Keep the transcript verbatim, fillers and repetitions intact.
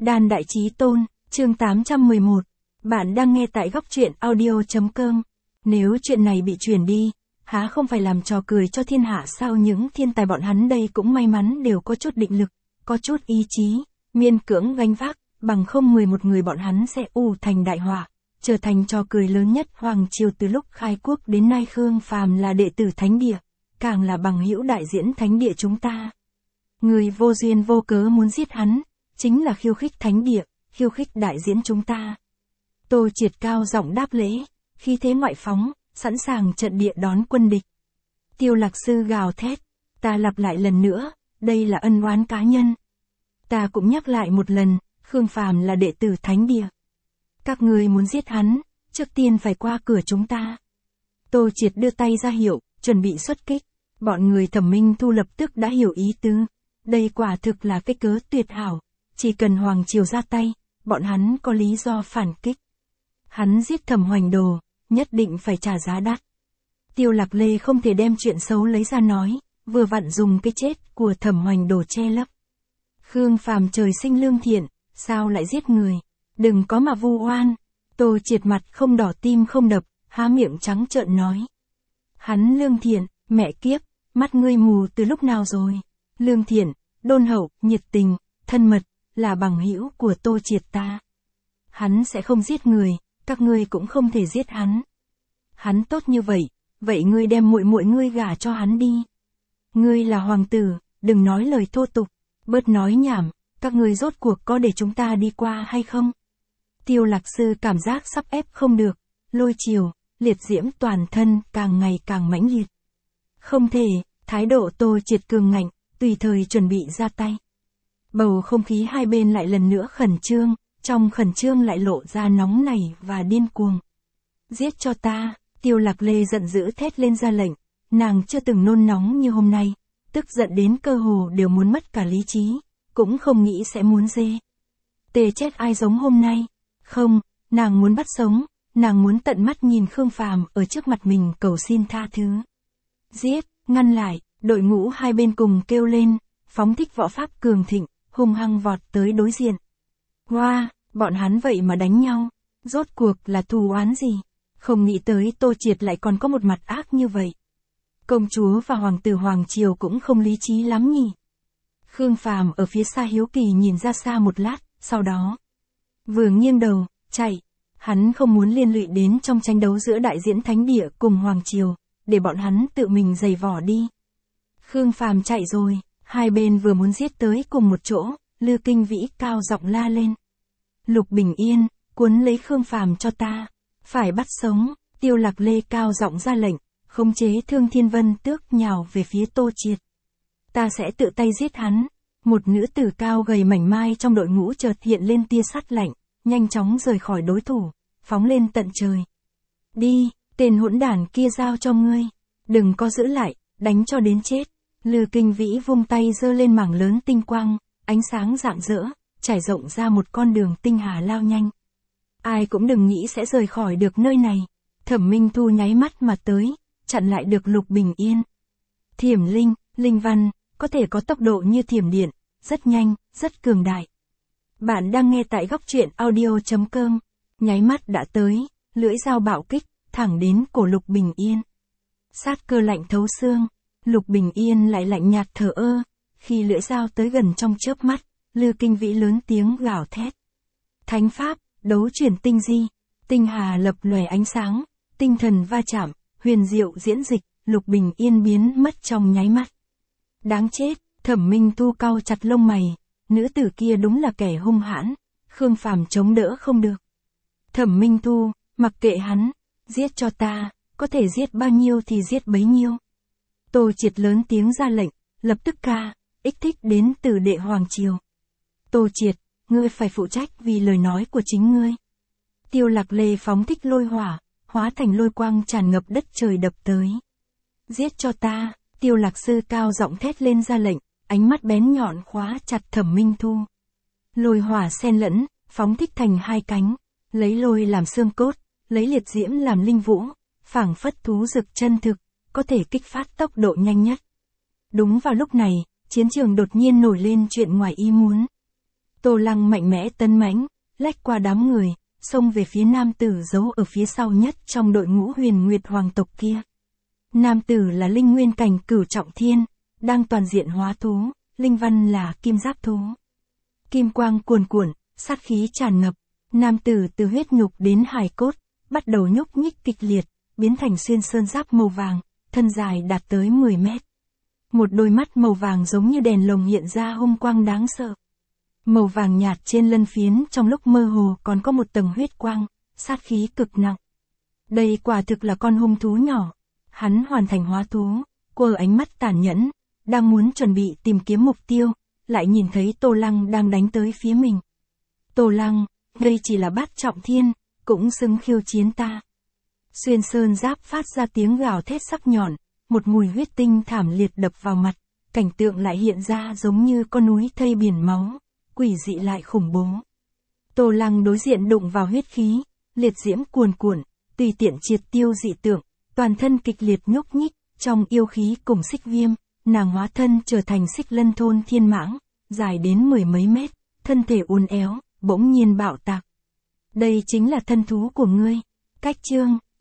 Đàn đại chí tôn, chương tám trăm mười một. Bạn đang nghe tại góc truyện audio.com. Nếu chuyện này bị truyền đi, há không phải làm trò cười cho thiên hạ sao? Những thiên tài bọn hắn đây cũng may mắn đều có chút định lực, có chút ý chí, miên cưỡng gánh vác, bằng không mười một người bọn hắn sẽ ù thành đại họa, trở thành trò cười lớn nhất hoàng triều từ lúc khai quốc đến nay. Khương Phàm là đệ tử thánh địa, càng là bằng hữu đại diễn thánh địa chúng ta. Người vô duyên vô cớ muốn giết hắn, chính là khiêu khích thánh địa, khiêu khích đại diễn chúng ta. Tô Triệt cao giọng đáp lễ, khi thế ngoại phóng, sẵn sàng trận địa đón quân địch. Tiêu Lạc Sư gào thét, ta lặp lại lần nữa, đây là ân oán cá nhân. Ta cũng nhắc lại một lần, Khương Phàm là đệ tử thánh địa. Các người muốn giết hắn, trước tiên phải qua cửa chúng ta. Tô Triệt đưa tay ra hiệu, chuẩn bị xuất kích. Bọn người Thẩm Minh Thu lập tức đã hiểu ý tứ. Đây quả thực là cái cớ tuyệt hảo. Chỉ cần hoàng triều ra tay, bọn hắn có lý do phản kích. Hắn giết Thẩm Hoành Đồ, nhất định phải trả giá đắt. Tiêu Lạc Lê không thể đem chuyện xấu lấy ra nói, vừa vặn dùng cái chết của Thẩm Hoành Đồ che lấp. Khương Phàm trời sinh lương thiện, sao lại giết người? Đừng có mà vu oan. Tô Triệt mặt không đỏ tim không đập, há miệng trắng trợn nói. Hắn lương thiện, mẹ kiếp, mắt ngươi mù từ lúc nào rồi? Lương thiện, đôn hậu, nhiệt tình, thân mật, là bằng hữu của Tô Triệt ta. Hắn sẽ không giết người, các ngươi cũng không thể giết hắn. Hắn tốt như vậy, vậy ngươi đem muội muội ngươi gả cho hắn đi. Ngươi là hoàng tử, đừng nói lời thô tục, bớt nói nhảm, các ngươi rốt cuộc có để chúng ta đi qua hay không? Tiêu Lạc Sư cảm giác sắp ép không được, lôi chiều, liệt diễm toàn thân càng ngày càng mãnh liệt. Không thể, thái độ Tô Triệt cường ngạnh, tùy thời chuẩn bị ra tay. Bầu không khí hai bên lại lần nữa khẩn trương, trong khẩn trương lại lộ ra nóng nảy và điên cuồng. Giết cho ta, Tiêu Lạc Lê giận dữ thét lên ra lệnh, nàng chưa từng nôn nóng như hôm nay, tức giận đến cơ hồ đều muốn mất cả lý trí, cũng không nghĩ sẽ muốn dê. Tê chết ai giống hôm nay, không, nàng muốn bắt sống, nàng muốn tận mắt nhìn Khương Phàm ở trước mặt mình cầu xin tha thứ. Giết, ngăn lại, đội ngũ hai bên cùng kêu lên, phóng thích võ pháp cường thịnh, hung hăng vọt tới đối diện. Hoa, wow, bọn hắn vậy mà đánh nhau, rốt cuộc là thù oán gì? Không nghĩ tới Tô Triệt lại còn có một mặt ác như vậy. Công chúa và hoàng tử hoàng triều cũng không lý trí lắm nhỉ. Khương Phàm ở phía xa hiếu kỳ nhìn ra xa một lát, sau đó vừa nghiêng đầu, chạy. Hắn không muốn liên lụy đến trong tranh đấu giữa đại diễn thánh địa cùng hoàng triều, để bọn hắn tự mình giày vỏ đi. Khương Phàm chạy rồi, hai bên vừa muốn giết tới cùng một chỗ, Lư Kinh Vĩ cao giọng la lên. Lục Bình Yên, cuốn lấy Khương Phàm cho ta, phải bắt sống. Tiêu Lạc Lê cao giọng ra lệnh, khống chế Thương Thiên Vân Tước nhào về phía Tô Triệt. Ta sẽ tự tay giết hắn. Một nữ tử cao gầy mảnh mai trong đội ngũ chợt hiện lên tia sắt lạnh, nhanh chóng rời khỏi đối thủ, phóng lên tận trời. Đi, tên hỗn đản kia giao cho ngươi, đừng có giữ lại, đánh cho đến chết. Lư Kinh Vĩ vung tay giơ lên mảng lớn tinh quang, ánh sáng rạng rỡ, trải rộng ra một con đường tinh hà lao nhanh. Ai cũng đừng nghĩ sẽ rời khỏi được nơi này. Thẩm Minh Thu nháy mắt mà tới, chặn lại được Lục Bình Yên. Thiểm linh, linh văn, có thể có tốc độ như thiểm điện, rất nhanh, rất cường đại. Bạn đang nghe tại góc truyện audio.com, nháy mắt đã tới, lưỡi dao bạo kích, thẳng đến cổ Lục Bình Yên. Sát cơ lạnh thấu xương, Lục Bình Yên lại lạnh nhạt thờ ơ, khi lưỡi dao tới gần trong chớp mắt, Lư Kinh Vĩ lớn tiếng gào thét. Thánh pháp, đấu chuyển tinh di, tinh hà lập lòe ánh sáng, tinh thần va chạm, huyền diệu diễn dịch, Lục Bình Yên biến mất trong nháy mắt. Đáng chết, Thẩm Minh Thu cau chặt lông mày, nữ tử kia đúng là kẻ hung hãn, Khương Phàm chống đỡ không được. Thẩm Minh Thu, mặc kệ hắn, giết cho ta, có thể giết bao nhiêu thì giết bấy nhiêu. Tô Triệt lớn tiếng ra lệnh, lập tức ca, ích thích đến từ đệ hoàng triều. Tô Triệt, ngươi phải phụ trách vì lời nói của chính ngươi. Tiêu Lạc Lê phóng thích lôi hỏa, hóa thành lôi quang tràn ngập đất trời đập tới. Giết cho ta, Tiêu Lạc Sư cao giọng thét lên ra lệnh, ánh mắt bén nhọn khóa chặt Thẩm Minh Thu. Lôi hỏa xen lẫn, phóng thích thành hai cánh, lấy lôi làm xương cốt, lấy liệt diễm làm linh vũ, phảng phất thú dực chân thực, có thể kích phát tốc độ nhanh nhất. Đúng vào lúc này, chiến trường đột nhiên nổi lên chuyện ngoài ý muốn. Tô Lăng mạnh mẽ tấn mãnh, lách qua đám người, xông về phía nam tử giấu ở phía sau nhất trong đội ngũ Huyền Nguyệt hoàng tộc kia. Nam tử là linh nguyên cảnh cửu trọng thiên, đang toàn diện hóa thú, linh văn là kim giáp thú. Kim quang cuồn cuộn, sát khí tràn ngập, nam tử từ huyết nhục đến hài cốt, bắt đầu nhúc nhích kịch liệt, biến thành xuyên sơn giáp màu vàng, thân dài đạt tới mười mét. Một đôi mắt màu vàng giống như đèn lồng hiện ra hung quang đáng sợ. Màu vàng nhạt trên lân phiến trong lúc mơ hồ còn có một tầng huyết quang, sát khí cực nặng. Đây quả thực là con hung thú nhỏ. Hắn hoàn thành hóa thú, quơ ánh mắt tàn nhẫn, đang muốn chuẩn bị tìm kiếm mục tiêu, lại nhìn thấy Tô Lăng đang đánh tới phía mình. Tô Lăng, đây chỉ là bát trọng thiên, cũng xứng khiêu chiến ta. Xuyên sơn giáp phát ra tiếng gào thét sắc nhọn, một mùi huyết tinh thảm liệt đập vào mặt, cảnh tượng lại hiện ra giống như con núi thây biển máu, quỷ dị lại khủng bố. Tô Lăng đối diện đụng vào huyết khí, liệt diễm cuồn cuộn, tùy tiện triệt tiêu dị tượng, toàn thân kịch liệt nhúc nhích, trong yêu khí cùng xích viêm, nàng hóa thân trở thành xích lân thôn thiên mãng, dài đến mười mấy mét, thân thể uốn éo, bỗng nhiên bạo tạc. Đây chính là thân thú của ngươi. Cách chương